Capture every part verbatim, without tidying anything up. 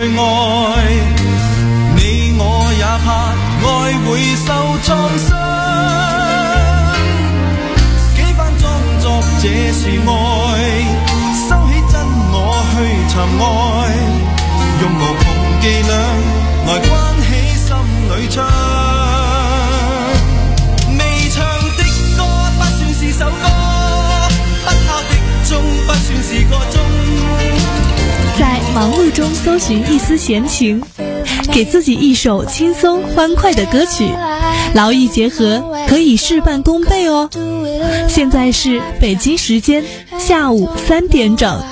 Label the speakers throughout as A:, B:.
A: 爱，你我也怕爱会受创伤。几番装作这是爱，收起真我去寻爱，用无穷伎俩来关起心里窗。未唱的歌不算是首歌，不敲的钟不算是个钟。
B: 在忙碌中搜寻一丝闲情，给自己一首轻松欢快的歌曲，劳逸结合，可以事半功倍哦。现在是北京时间下午三点整。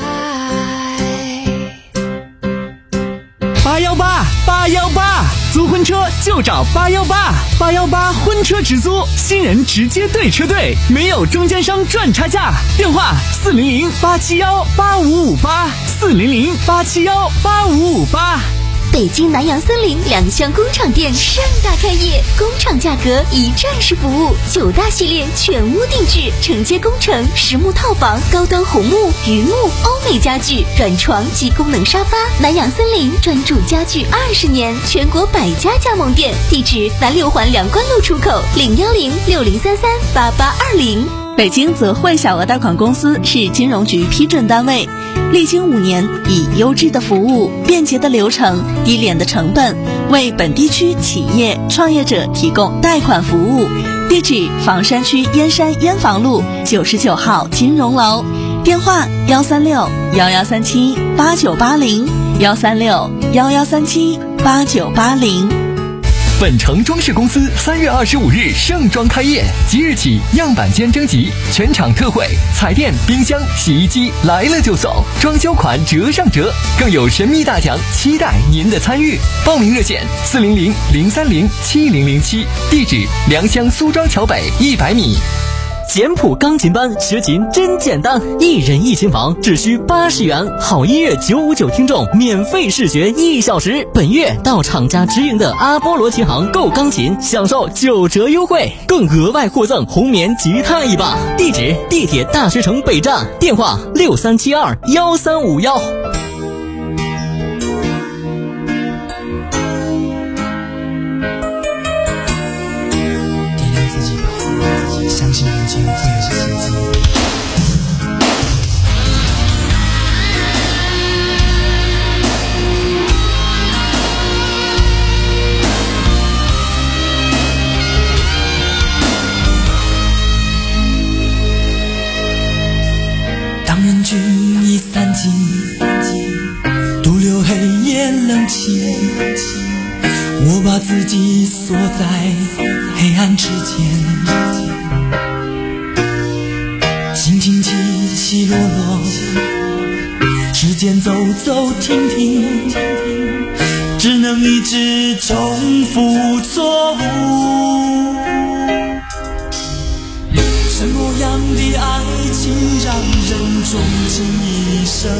C: 八幺八八幺八，租婚车就找八幺八，八幺八婚车直租，新人直接对车队，没有中间商赚差价。电话四零零八七幺八五五八，四零零八七幺八五五八。
D: 北京南洋森林两厢工厂店盛大开业，工厂价格一站式服务，九大系列全屋定制，承接工程、实木套房、高端红木、榆木、欧美家具、软床及功能沙发。南洋森林专注家具二十年，全国百家加盟店，地址南六环两关路出口，零幺零六零三三八八二零。
B: 北京泽汇小额贷款公司是金融局批准单位，历经五年，以优质的服务、便捷的流程、低廉的成本，为本地区企业创业者提供贷款服务。地址：房山区燕山燕房路九十九号金融楼，电话：幺三六幺幺三七八九八零，幺三六幺幺三七八九八零。
C: 本城装饰公司三月二十五日盛装开业，即日起样板间征集，全场特惠，彩电、冰箱、洗衣机来了就送，装修款折上折，更有神秘大奖，期待您的参与。报名热线：四零零零三零七零零七，地址：良乡苏庄桥北一百米。简谱钢琴班学琴真简单，一人一琴房只需八十元，好音乐九五九听众免费试学一小时。本月到厂家直营的阿波罗琴行购钢琴，享受九折优惠，更额外获赠红棉吉他一把。地址：地铁大学城北站，电话：六三七二幺三五幺。
A: 相信人间会有些奇迹。当人群已散尽，独留黑夜冷清，我把自己锁在黑暗之间。心情起起落落，时间走走停停，只能一直重复错误。什么样的爱情让人终其一生？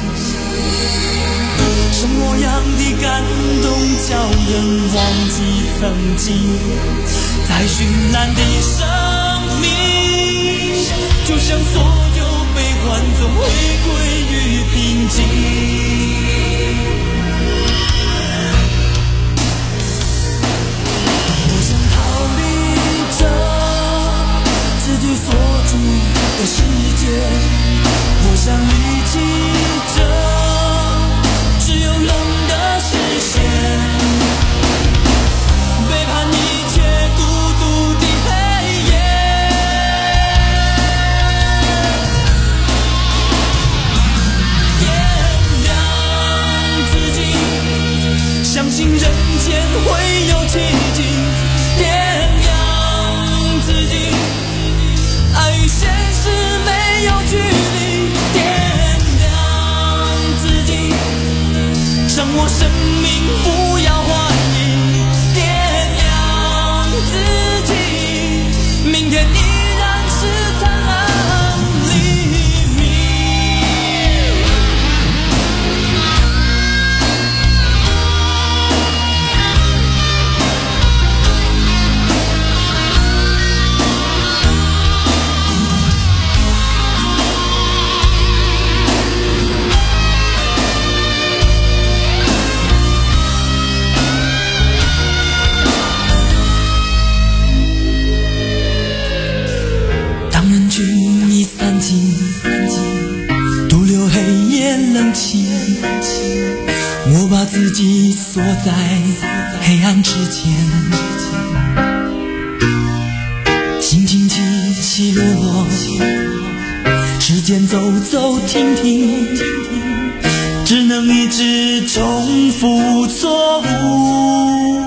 A: 什么样的感动叫人忘记曾经？在绚烂的生命，就像所有悲欢总会归于平静。我想逃离这自己所住的世界，我想离弃这只有冷的视线，背叛一切孤独的黑夜。点亮自己，相信人间会有奇迹。点亮自己，爱与现实没有距离。点亮自己，让我生命不要怀疑。点亮自己，明天依然是灿烂黎明。 自己锁在黑暗之间，心情起起落落，时间走走停停，只能一直重复错误。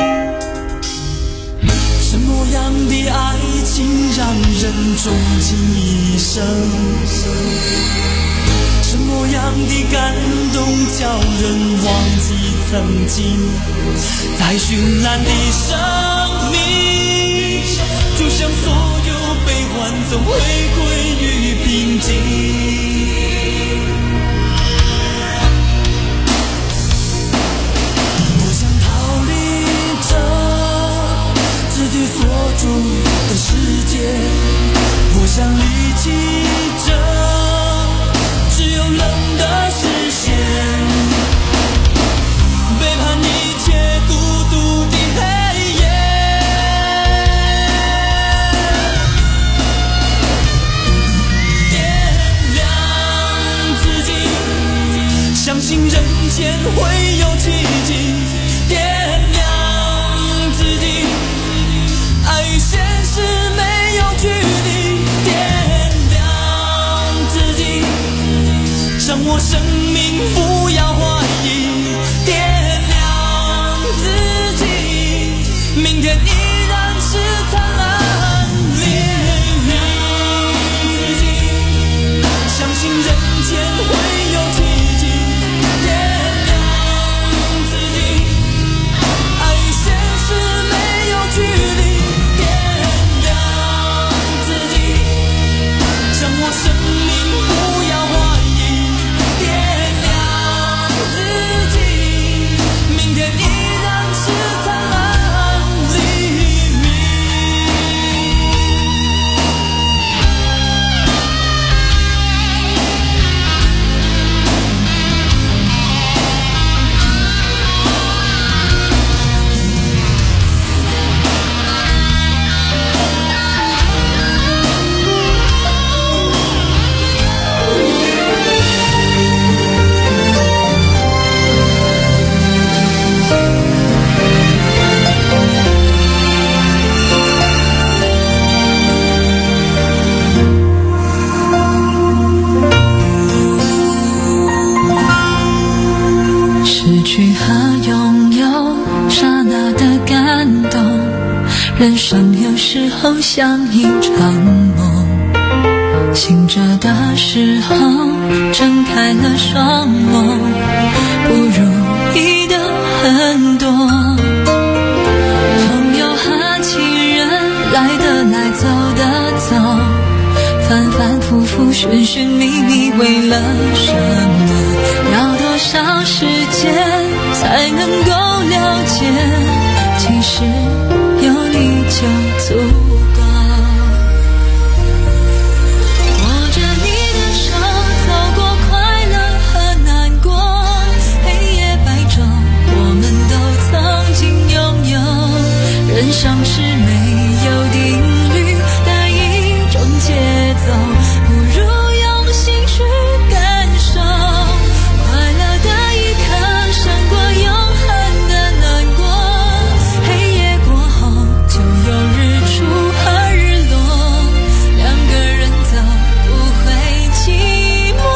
A: 什么样的爱情让人终其一生？什么样的感动叫人忘记曾经？在绚烂的生命，就像所有悲欢总会归于平静。我想逃离这自己所住的世界，我想离弃这只有冷的视线，背叛一切孤独的黑夜。点亮自己，相信人间会有奇迹。点亮自己，爱与现实没有距离。点亮自己，让我生命不要怀疑。点亮自己，明天依然是灿烂黎明。自己相信人间会有奇迹。点亮自己，爱与现实没有距离。点亮自己，让我生命不要怀疑。点亮自己，明天依然是灿烂黎明。失去和拥有，刹那的感动，人生有时候像一场梦，醒着的时候睁开了双眸，不如意的很多，朋友和情人来的来走的走，反反复复寻寻觅觅，为了什么？要多少时间才能够了解？其实有你就足够。握着你的手，走过快乐和难过，黑夜白昼，我们都曾经拥有。人生是没有定律的一种节奏，不如用心去感受。快乐的一刻胜过永恒的难过，黑夜过后就有日出和日落，两个人走不会寂寞，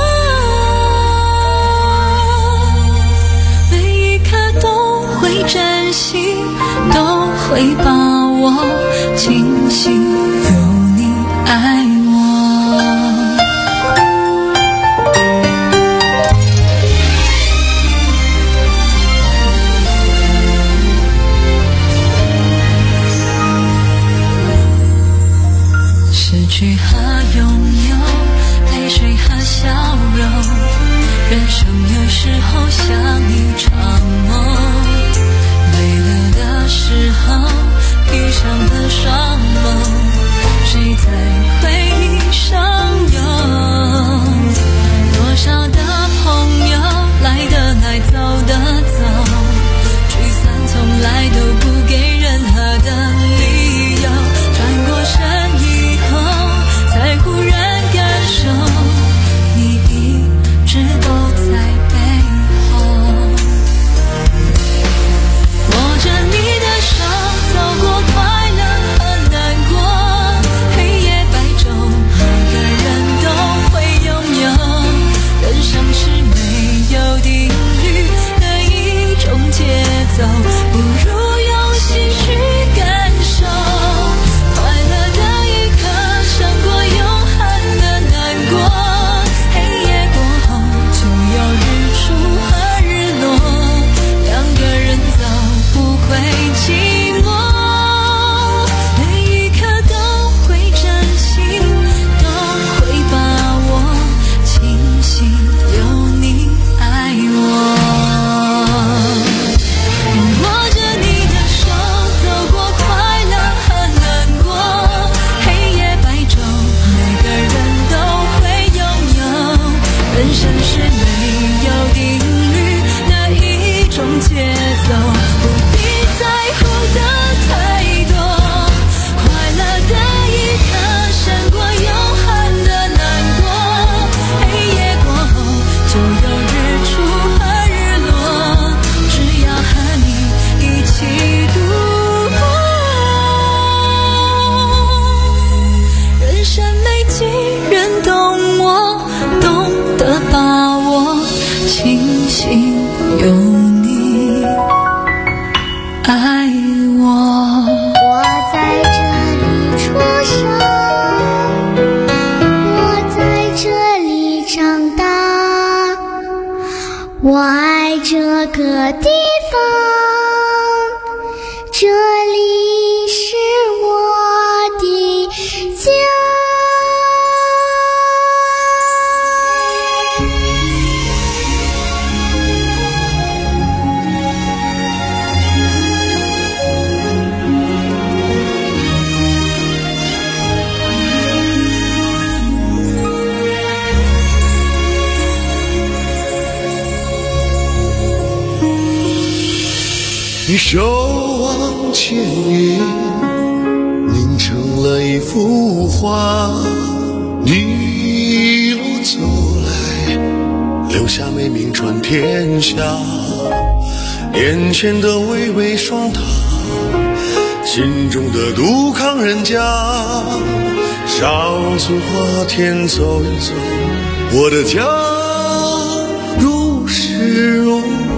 A: 每一刻都会珍惜，都会把握，庆幸有你爱我。失去和拥有，泪水和笑容，人生有时候像一场梦，累了的时候闭上了双眸，谁在回忆上游？多少的朋友来的来走的走，聚散从来都不给任何的理由，转过身以后才忽然感受，你一直都在背后。
E: 地方，这里是我的家。
F: 你守望千年，凝成了一幅画。你一路走来，留下美名传天下。眼前的巍巍双塔，心中的杜康人家。少族花田走一走，我的家如诗如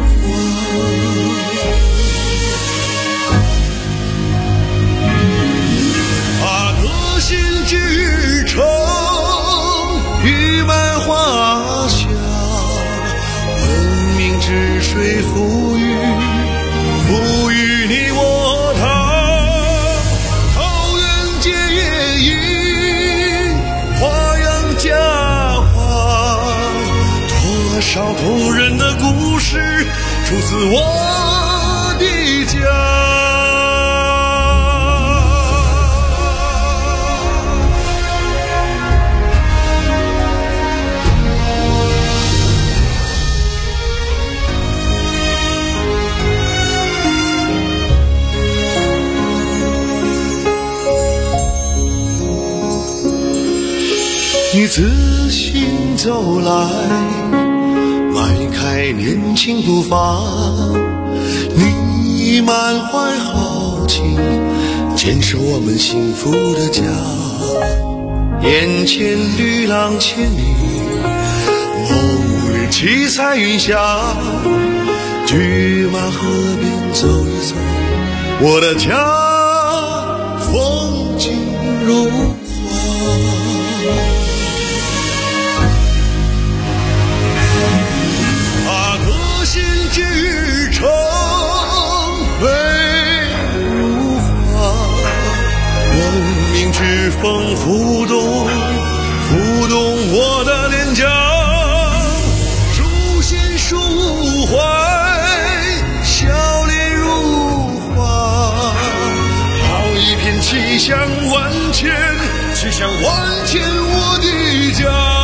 F: 水赋予，赋予你我他，桃源结夜莺，花样佳话，多少动人的故事出自我的家。你自行走来，迈开年轻步伐，你满怀豪情，坚守我们幸福的家。眼前绿浪千里，梦里七彩云霞，驹马河边走一走，我的家风景如画。至诚美如画，文明之风浮动，浮动我的脸颊，书写抒怀，笑脸如花，好一片气象万千，气象万千我的家。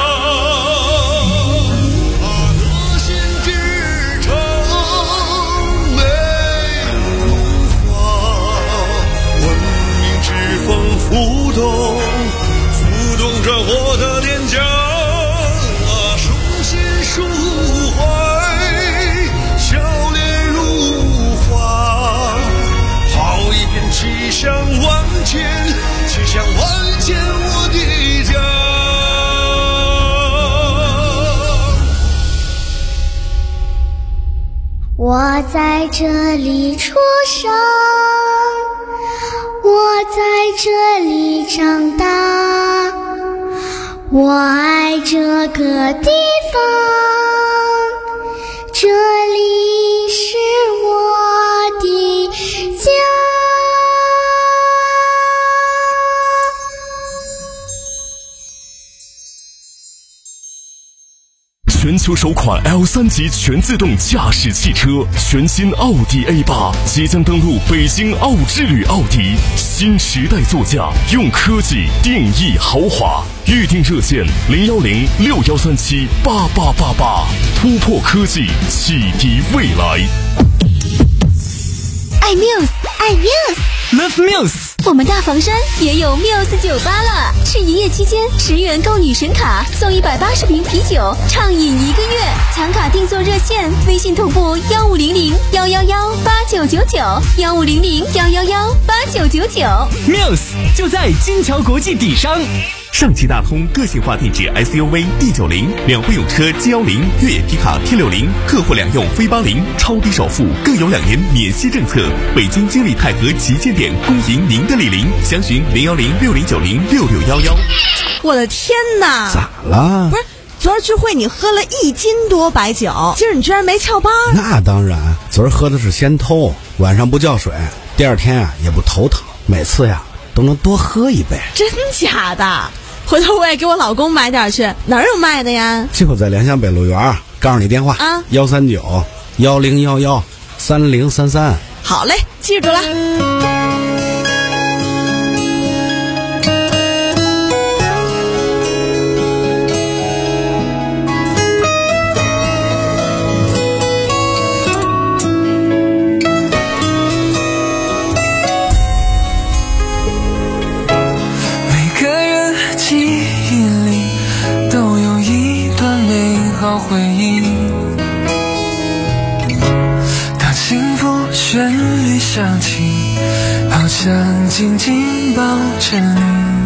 F: 浮动，浮动着我的脸颊，书写抒怀，笑脸如花，好一片气象万千，气象万千我的家。
E: 我在这里出生，我在这里长大，我爱这个地方，这里是我的家。
G: 全球首款 L 三 级全自动驾驶汽车，全新奥迪 A 八即将登陆北京奥之旅奥迪，新时代座驾，用科技定义豪华。预订热线零幺零六幺三七八八八八，突破科技，启迪未来。
D: 爱 Muse， 爱 Muse，Love
C: Muse。
D: 我们大房山也有 Muse 酒吧了，是营业期间十元购女神卡送一百八十瓶啤酒，畅饮一个月。抢卡订座热线：微信同步幺五零零幺幺幺八九九九，幺五零零幺幺幺八九九九。
C: Muse 就在金桥国际底商。
H: 上汽大通个性化定制 S U V D 九十，两会用车 G 一十，越野皮卡 T 六十，客户两用飞八零，超低首付，更有两年免息政策。北京金利泰和旗舰店恭迎您的莅临，详询零幺零六零九零六六幺幺。
B: 我的天哪！
I: 咋了？
B: 不是。 昨儿聚会你喝了一斤多白酒，今儿你居然没翘班？
I: 那当然，昨儿喝的是仙偷，晚上不叫水，第二天啊也不头疼，每次呀都能多喝一杯。
B: 真假的？回头我也给我老公买点去，哪儿有卖的呀？
I: 就在联想北路园，告诉你电话
B: 啊，
I: 幺三九幺零幺幺三零三三。
B: 好嘞，记住了。
A: 回忆，当幸福旋律响起，好想紧紧抱着你。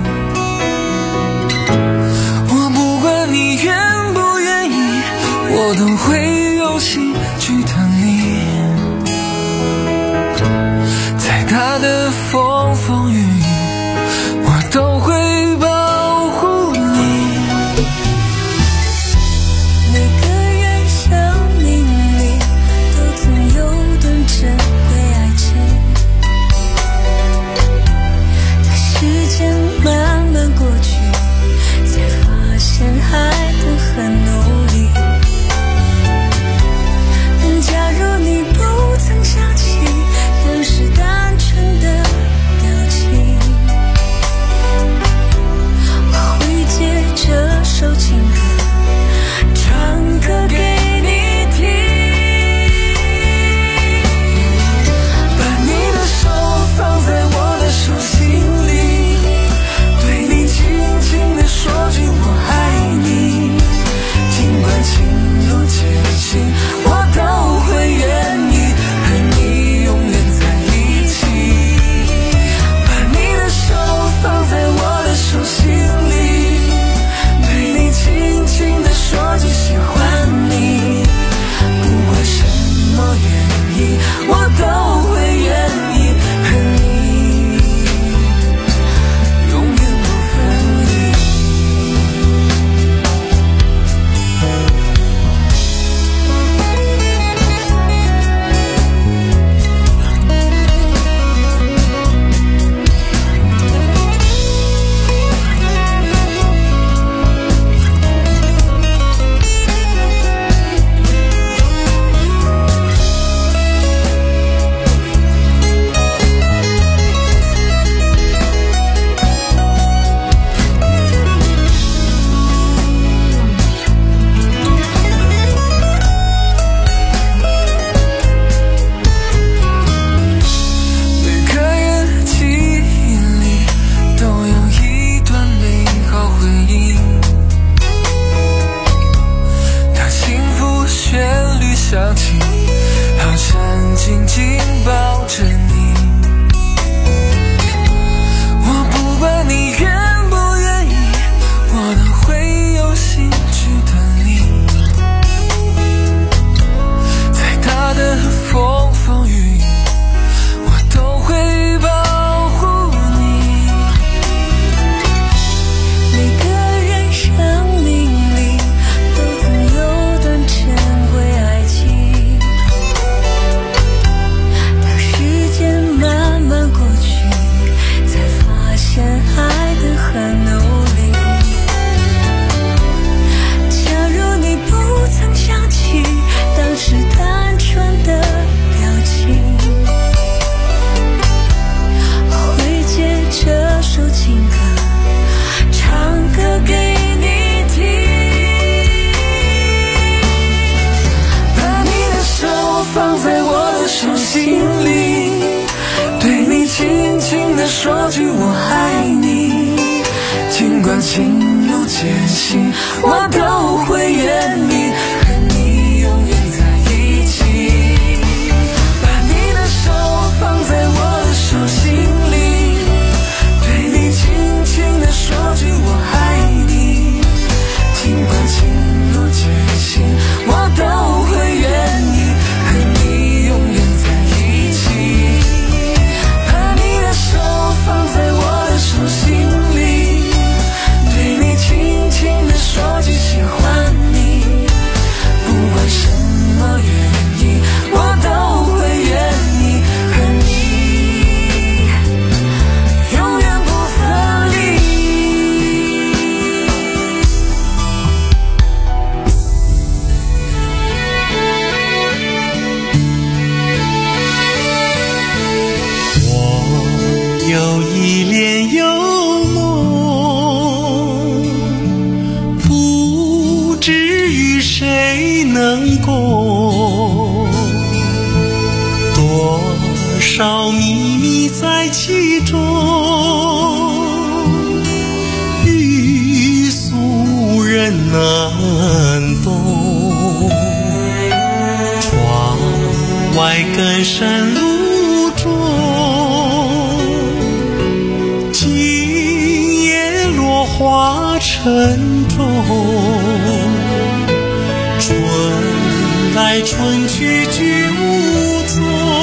A: 我不管你愿不愿意，我都会用心去等你。再大的风风雨雨，我都会保护你。
J: 慢慢过去，才发现还能很努力。假如你不曾想起，仍是单纯的表情，我会借这首情歌，唱歌给你听。把你的手放在我的手心里，说句我爱你，尽管情路艰辛，我都会愿意和你永远在一起。把你的手放在我的手心里，对你轻轻地说句喜欢你，不管什么原因，我都会愿意和你永远不分离。说句我爱你，尽管情路艰辛，我都会愿意和你永远在一起。把你的手放在我的手心里，对你轻轻地说句我爱你，尽管情路艰辛，我都会愿意和你永远在一起。把你的手放在我的手心里，对你轻轻地说句喜欢
F: 少秘密在其中，欲俗人难懂。窗外更深路中，今夜落花沉重。春来春去居无踪，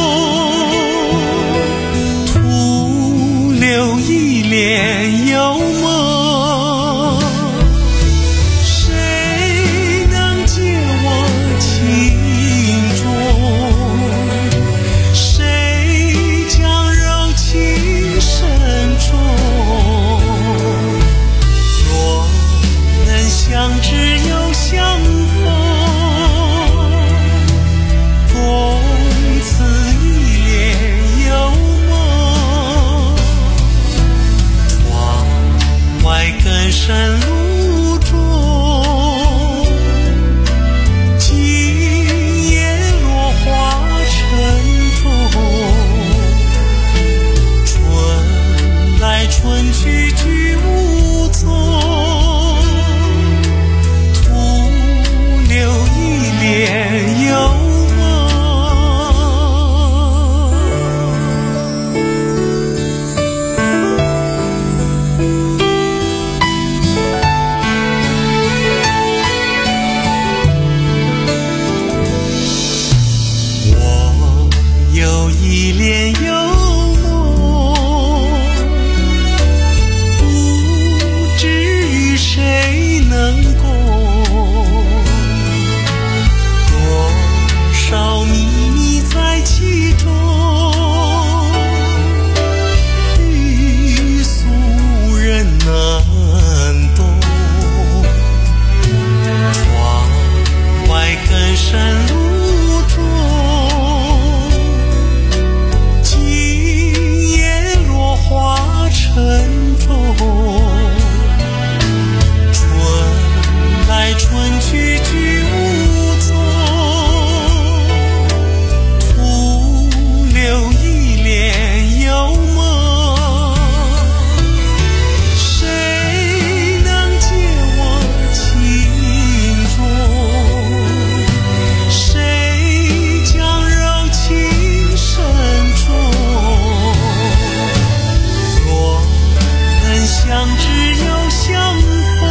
F: 徒留一帘幽梦。谁能解我情衷？谁将柔情深重？若能相知又相逢，深路中，今夜落花沉重。春来春去居无踪，徒留一帘幽梦。一帘幽梦，不知与谁能共。多少秘密在其中，欲俗人难懂。窗外更深路中，花沉重。春来春去居无踪，徒留一帘幽梦。谁能解我情衷？谁将柔情深重？相知又相逢，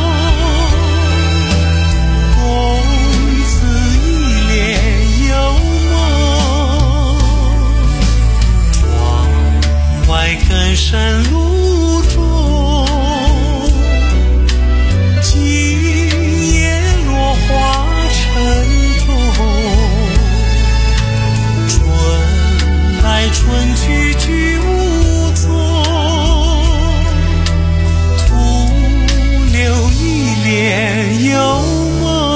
F: 共此一帘幽梦。窗外更深路中，今夜落花沉重。春来春去居无踪，留一帘幽梦。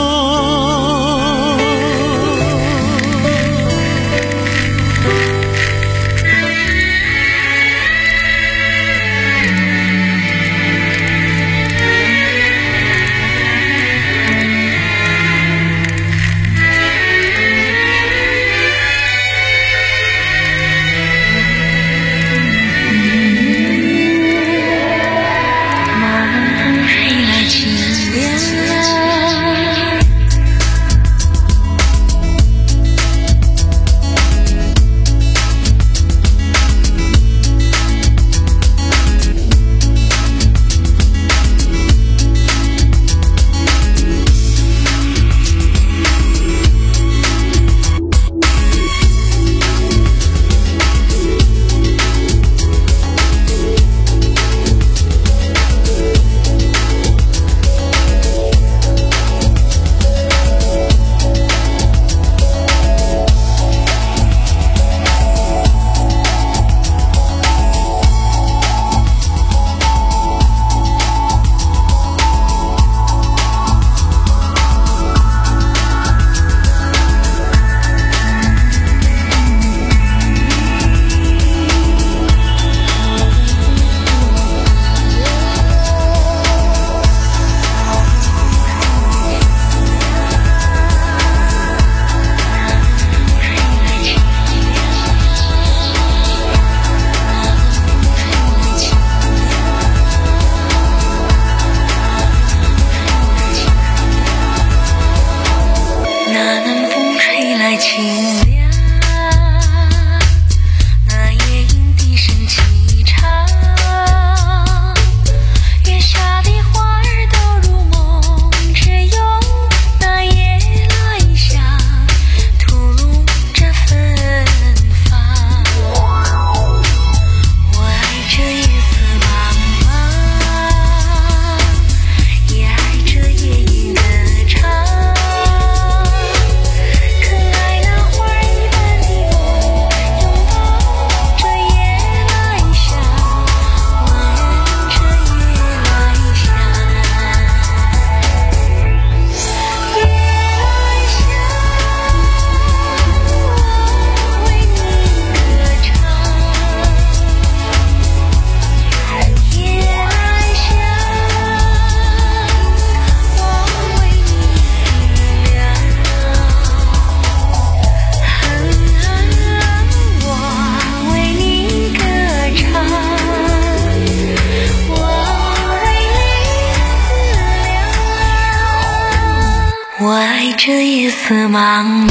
K: 这夜色茫茫。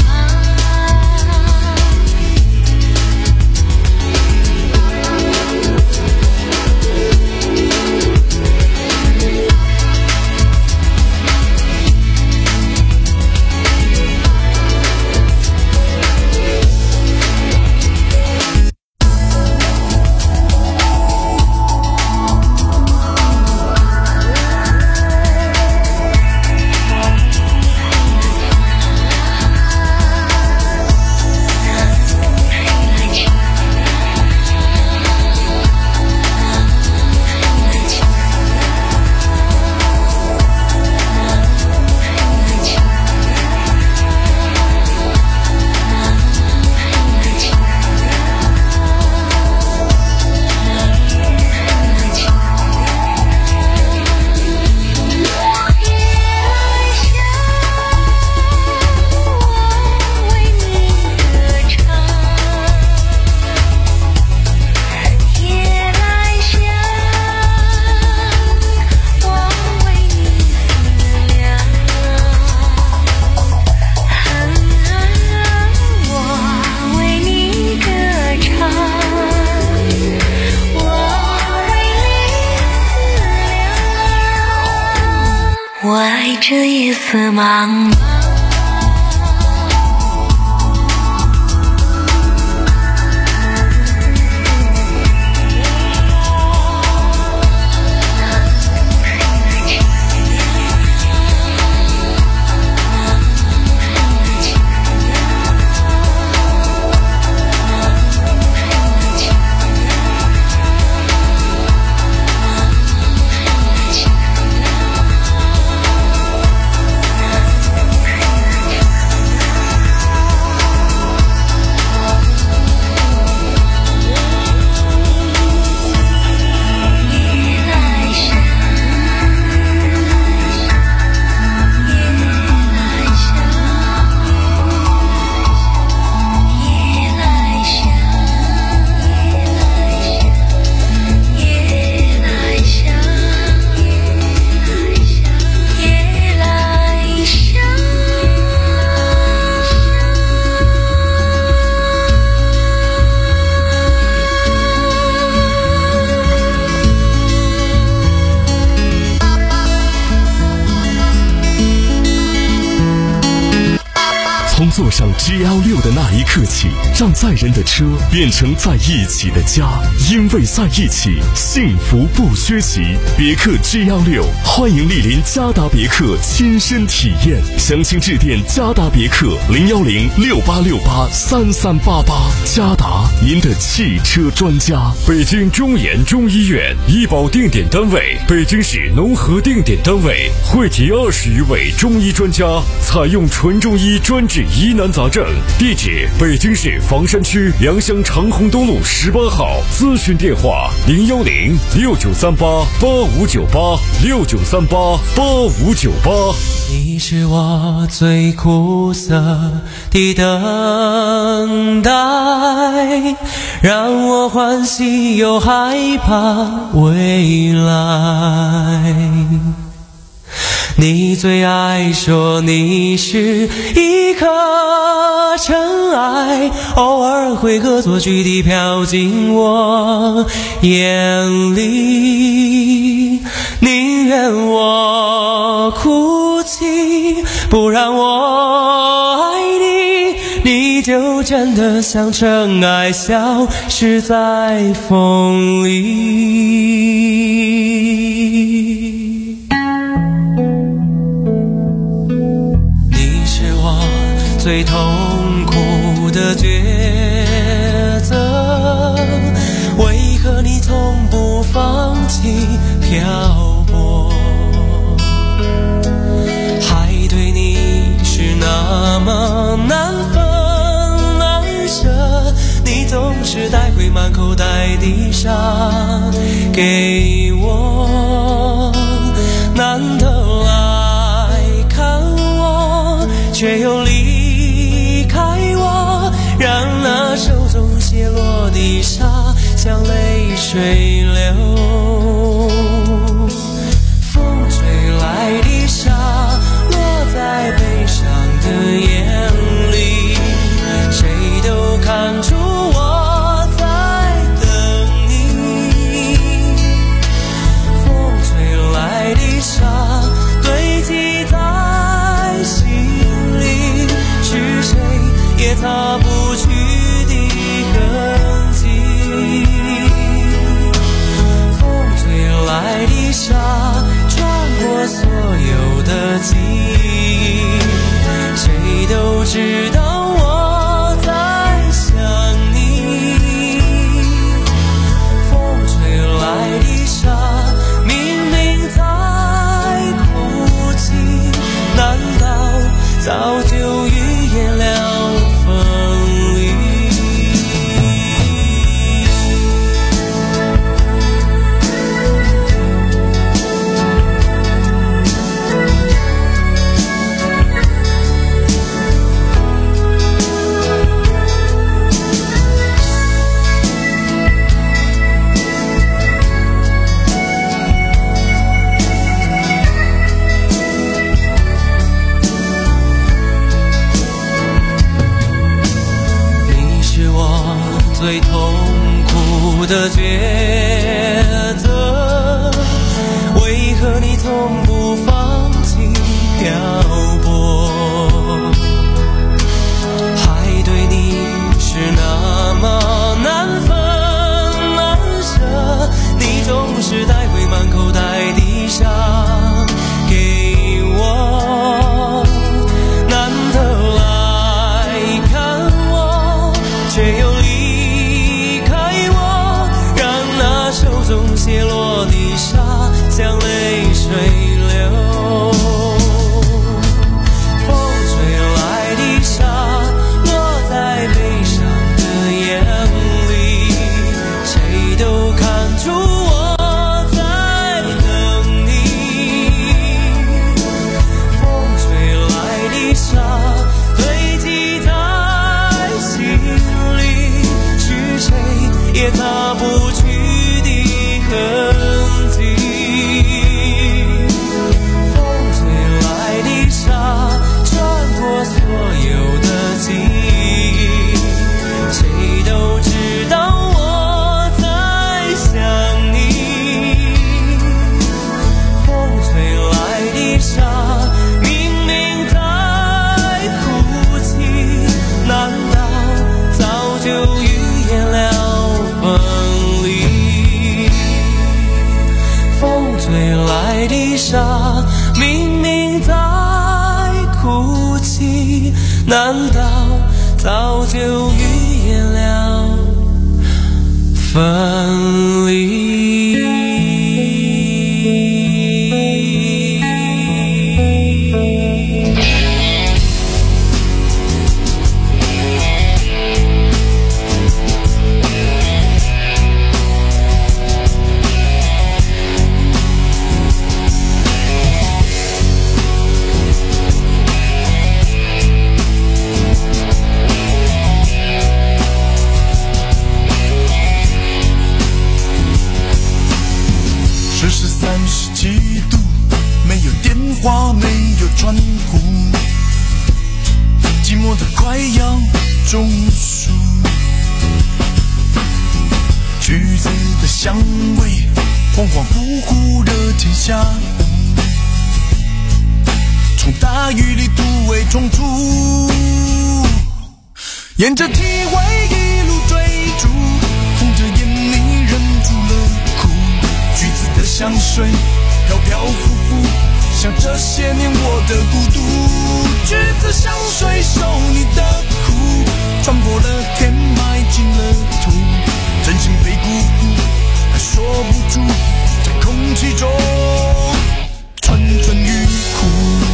K: 我爱这夜色茫茫。
G: 从坐上 G L 六 的那一刻起，让载人的车变成在一起的家，因为在一起，幸福不缺席。别克 G L 六，欢迎莅临嘉达别克亲身体验，详情致电嘉达别克零幺零六八六八三三八八。嘉达，您的汽车专家。
L: 北京中研中医院医保定点单位，北京市农合定点单位，汇集二十余位中医专家，采用纯中医专治疑难杂症。地址：北京市房山区良乡长虹东路十八号。咨询电话：零幺零六九三八八五九八六九三八八五九八。
A: 你是我最苦涩的等待，让我欢喜又害怕未来。你最爱说你是一颗尘埃，偶尔会恶作剧地飘进我眼里，宁愿我哭泣，不让我爱你，你就真的像尘埃消失在风里。最痛苦的抉择，为何你从不放弃漂泊？海对你是那么难分难舍，你总是带回满口袋的沙给我，难得来看我，却又离让那手中泻落的沙像泪水流，风吹来的沙落在悲伤的不去的痕迹。风吹来的沙，穿过所有的记忆，谁都知道我在想你。风吹来的沙，明明在哭泣，难道早就预言了分离？最痛苦的抉择，为何你从不放弃漂泊？还对你是那么难分难舍，你总是带回满口袋的沙给我，难得来看我，却又手中泻落的沙像泪水流，风吹来的沙落在悲伤的眼里，谁都看出我在等你。风吹来的沙堆积在心里，是谁也擦不去痕迹。风吹来的沙穿过所有的记忆，谁都知道我在想你。风吹来的沙明明在哭泣，难道早就预言了分离？风吹来的沙明明在哭泣，难道早就预言了分离？
F: 话没有传呼，寂寞的快要中暑，橘子的香味恍恍惚惚的天下午，从大雨里突围冲出，沿着体味一路追逐，红着眼里忍住了哭，橘子的香水飘飘浮浮，像这些年我的孤独。橘子香水受你的苦，穿过了天，埋进了土，真心被辜负，还说不出，在空气中蠢蠢欲哭。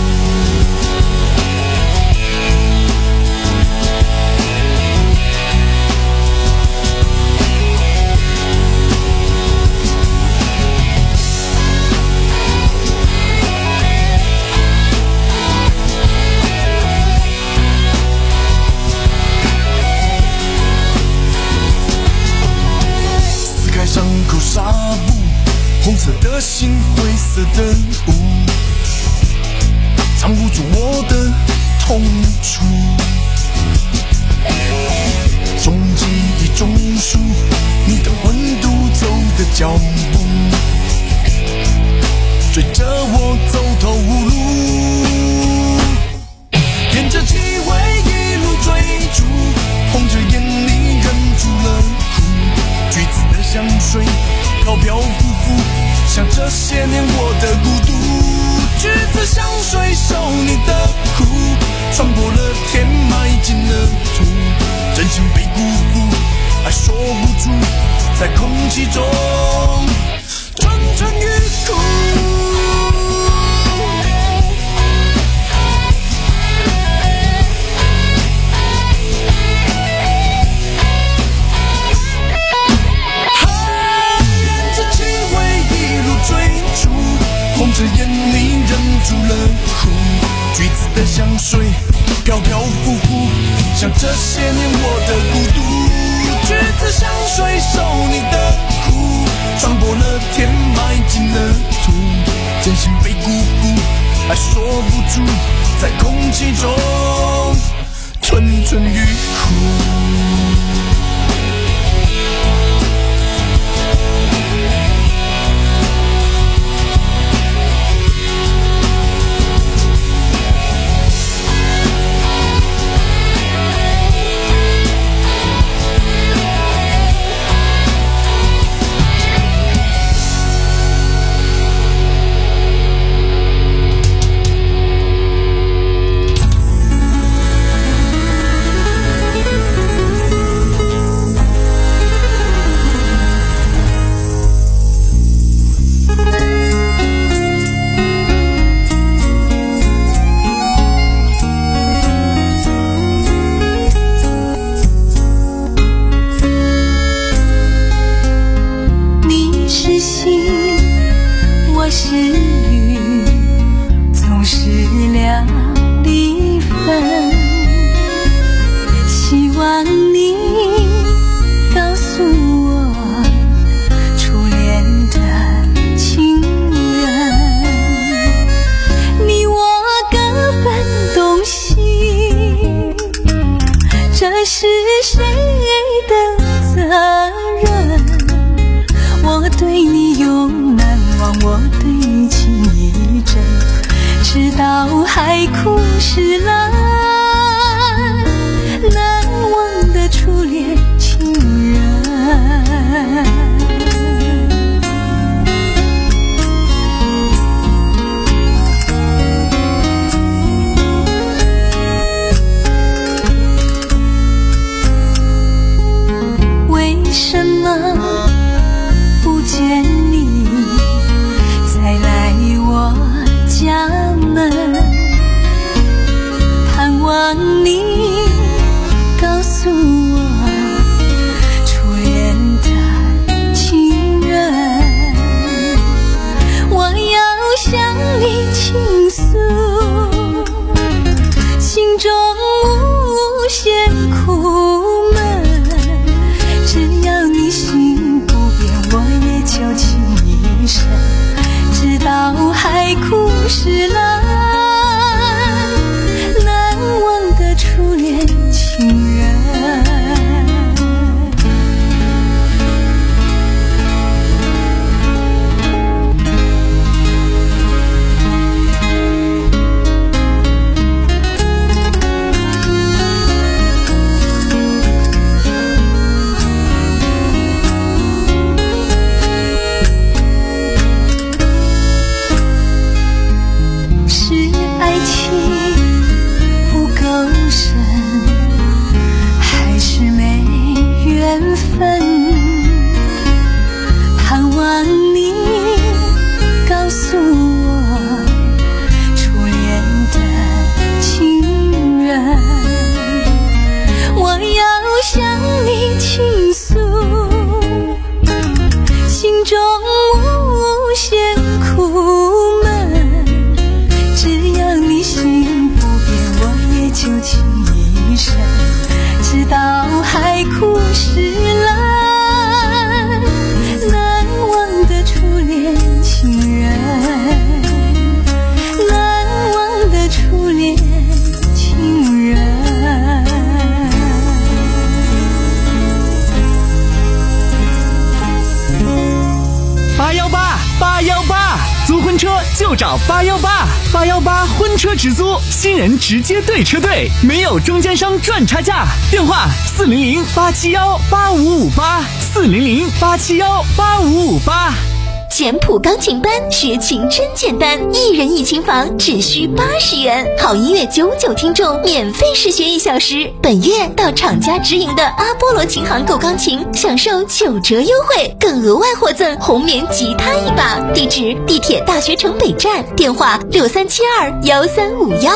F: 伤口纱布，红色的心，灰色的雾，藏不住我的痛楚。从记忆中数你的温度，走的脚步，追着我走投无路，沿着气味一路追逐。 红着眼里忍住了哭，橘子的香水飘飘浮浮，像这些年我的孤独。橘子香水受你的苦，穿过了天，埋进了土，真心被辜负，爱说不出，在空气中蠢蠢欲哭。红着眼里忍住了哭，橘子的香水飘飘浮浮，像这些年我的孤独。橘子香水受你的苦，穿过了天，埋进了土，真心被辜负，爱说不出，在空气中蠢蠢欲哭。
M: 车就找八幺八，八幺八婚车直租，新人直接对车队，没有中间商赚差价。电话四零零八七幺八五五八，四零零八七幺八五五八。
D: 简谱钢琴班学琴真简单，一人一琴房只需八十元，好音乐九九听众免费试学一小时。本月到厂家直营的阿波罗琴行购钢琴，享受九折优惠，更额外获赠红棉吉他一把。地址：地铁大学城北站，电话六三七二幺三五幺。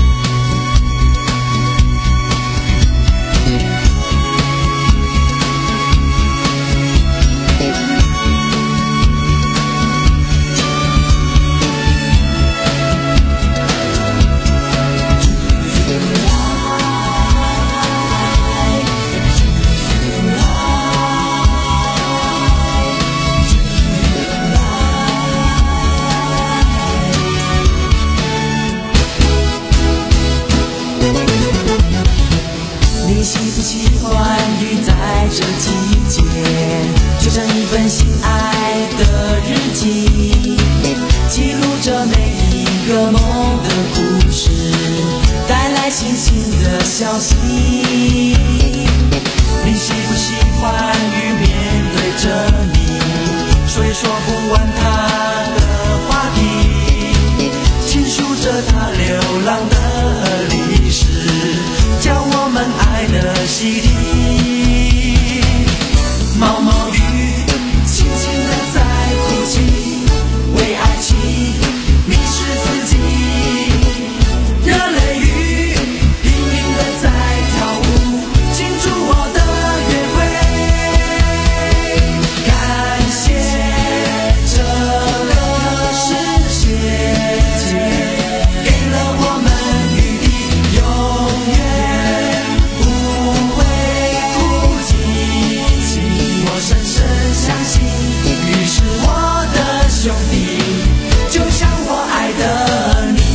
A: 你喜不喜欢雨在这季节，就像一本心爱的日记，记录着每一个梦的故事，带来星星的消息。你喜不喜欢雨面对着你，说也说不完它的话题，倾诉着它流浪的历史，叫我们爱的洗涤。毛毛雨轻轻地在哭泣，为爱情迷失自己，热泪雨拼命地在跳舞，庆祝我的约会。感谢这个世界给了我们雨滴，永远不会枯尽。我深深相信，雨是我的兄弟，就像我爱的你。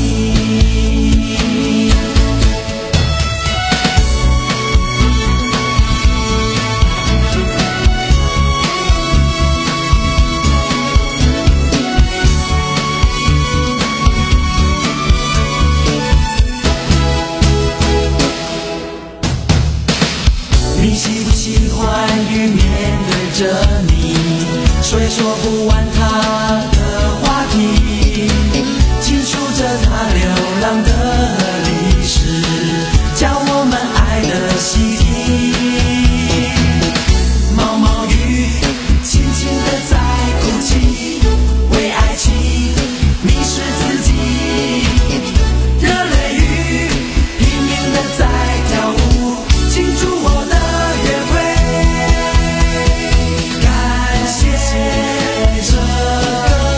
A: 你喜不喜欢雨面对着你，说也说不完它的话题，倾诉着它流浪的历史，叫我们爱的洗涤。毛毛雨轻轻地在哭泣，为爱情迷失自己，热泪雨拼命地在跳舞，庆祝我的约会。感谢这个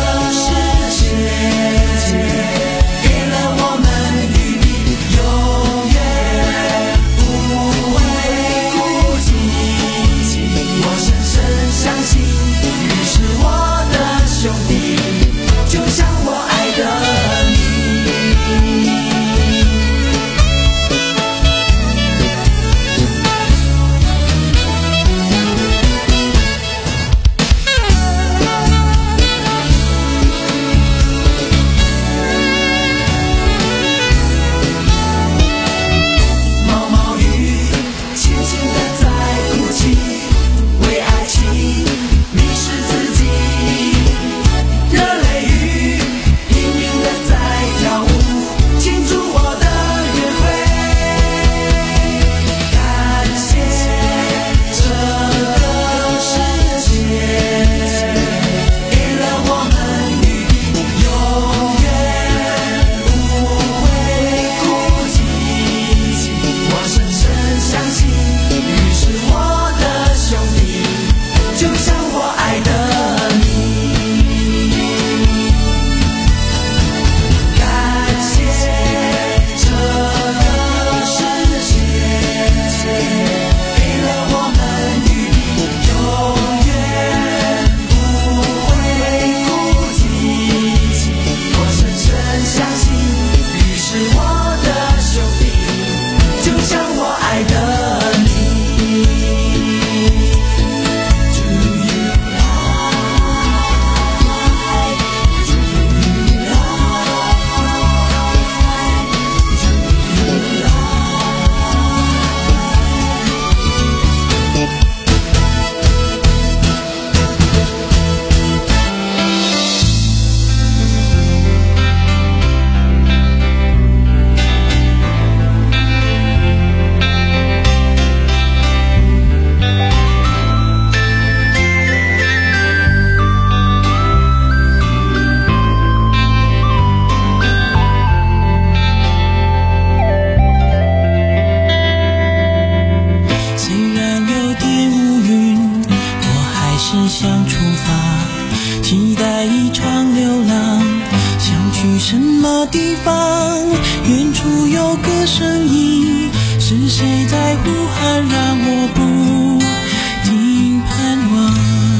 A: 地方，远处有个声音，是谁在呼喊，让我不停盼望。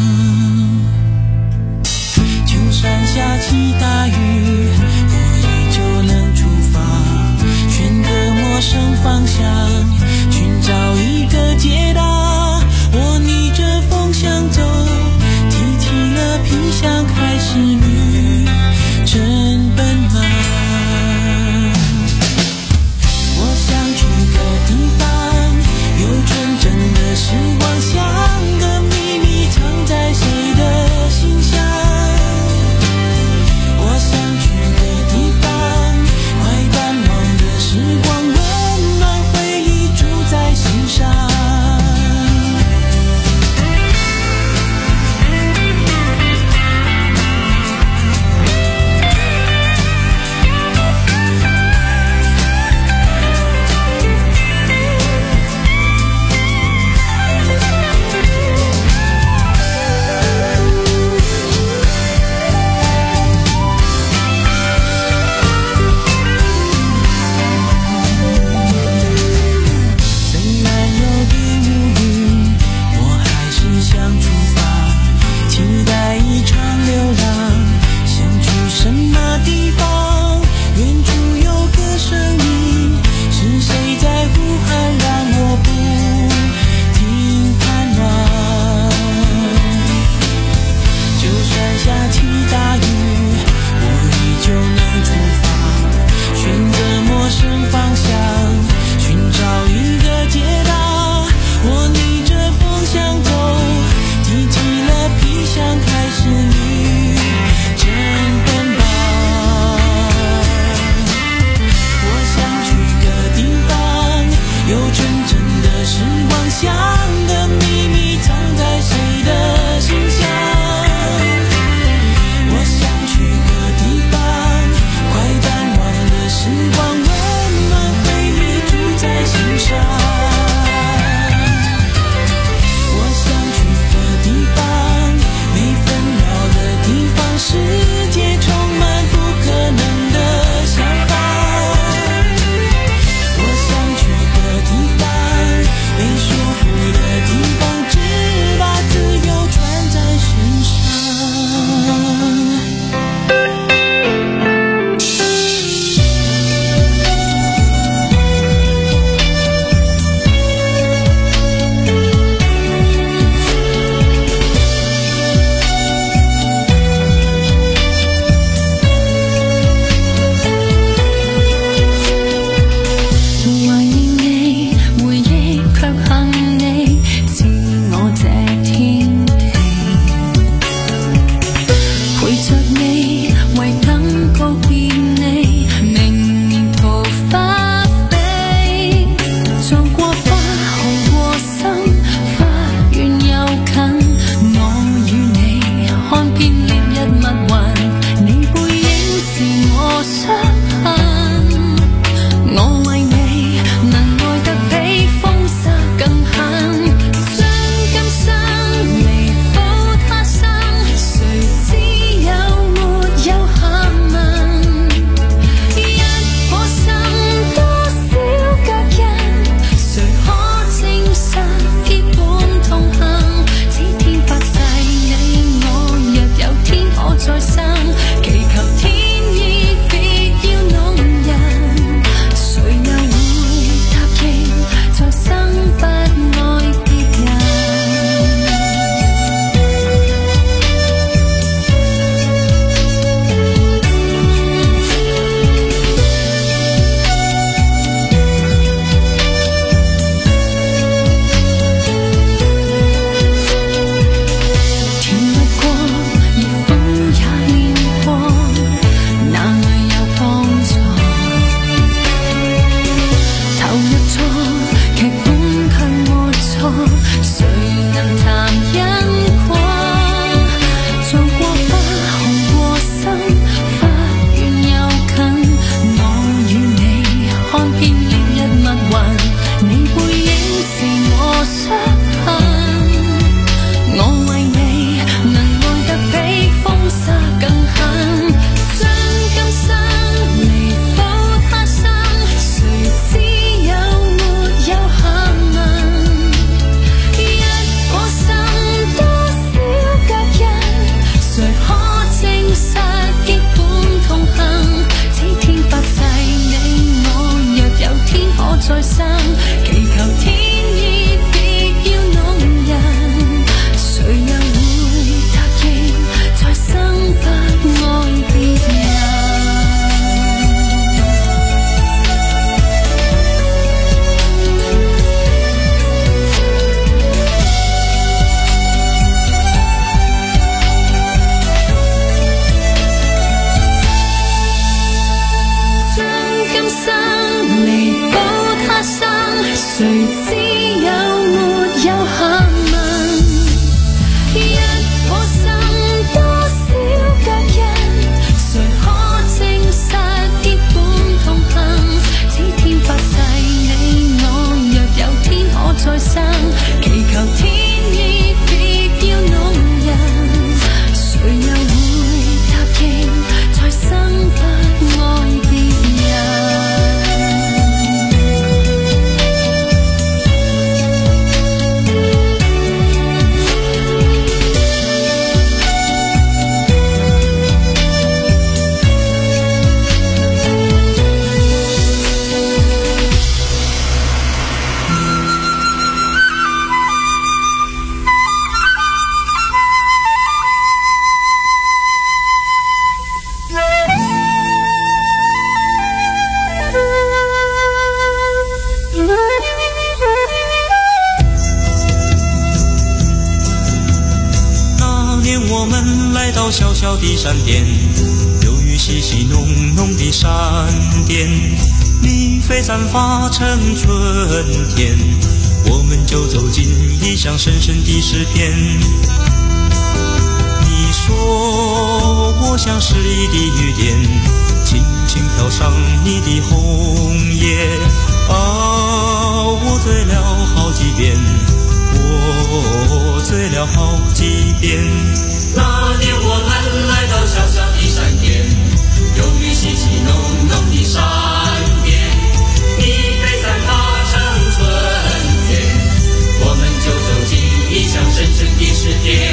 A: 就算下起大雨，我依旧能出发，选个陌生方向，寻找一个解答。我逆着风向走，提起了皮箱，开始旅程奔忙。我想去个地方，有纯真的时光，像个秘密藏在谁的心上。我想去个地方，快淡忘的时光，温暖回忆住在心上。
J: 更狠，將今生再生，祈求天意別要弄人，誰又會答應再生不愛別人？
A: 小小的闪电，由于细细浓浓的闪电，你飞散发成春天，我们就走进异乡深深的诗篇。你说我像诗意的雨点，轻轻飘上你的红叶，啊，我醉了好几遍，我醉了好几遍。那年我们来到小小的山巅，由于细细浓浓的闪电，你飞散发成春天，我们就走进异乡深深的诗篇。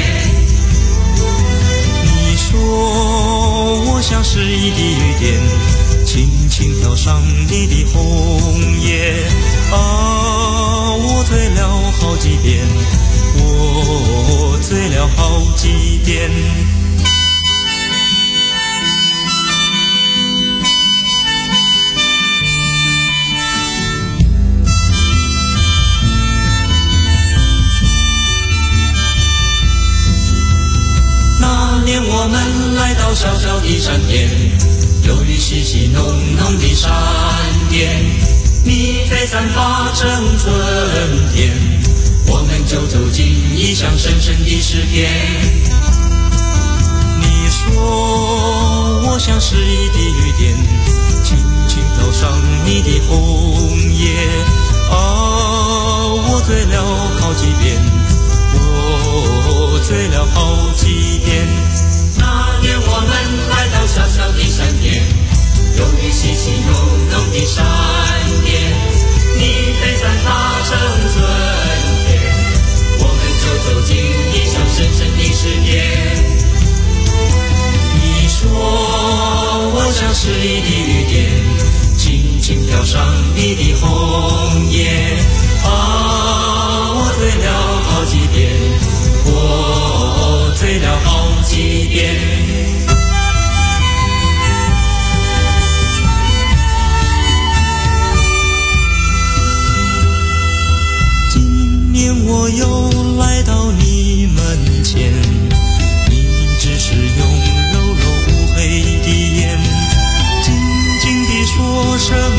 A: 你说我像诗意的雨点，轻轻飘上你的红叶，啊，我醉了好几遍，我醉了好几遍。那年我们来到小小的山巅，由于细细浓浓的闪电，你飞散发成春天，我们就走进异乡深深的诗篇。你说我像诗意的雨点，轻轻飘上你的红叶，啊，我醉了好几遍，我醉了好几遍。那年我们来到小小的山巅，由于细细浓浓的闪电，你飞散发成春天，我们就走进异乡深深的诗篇。你说我像诗意的雨点，轻轻飘上你的红叶，啊，我醉了好几遍，我醉了好几遍。今年我又来到你门前，你只是用柔柔乌黑的眼，静静地说什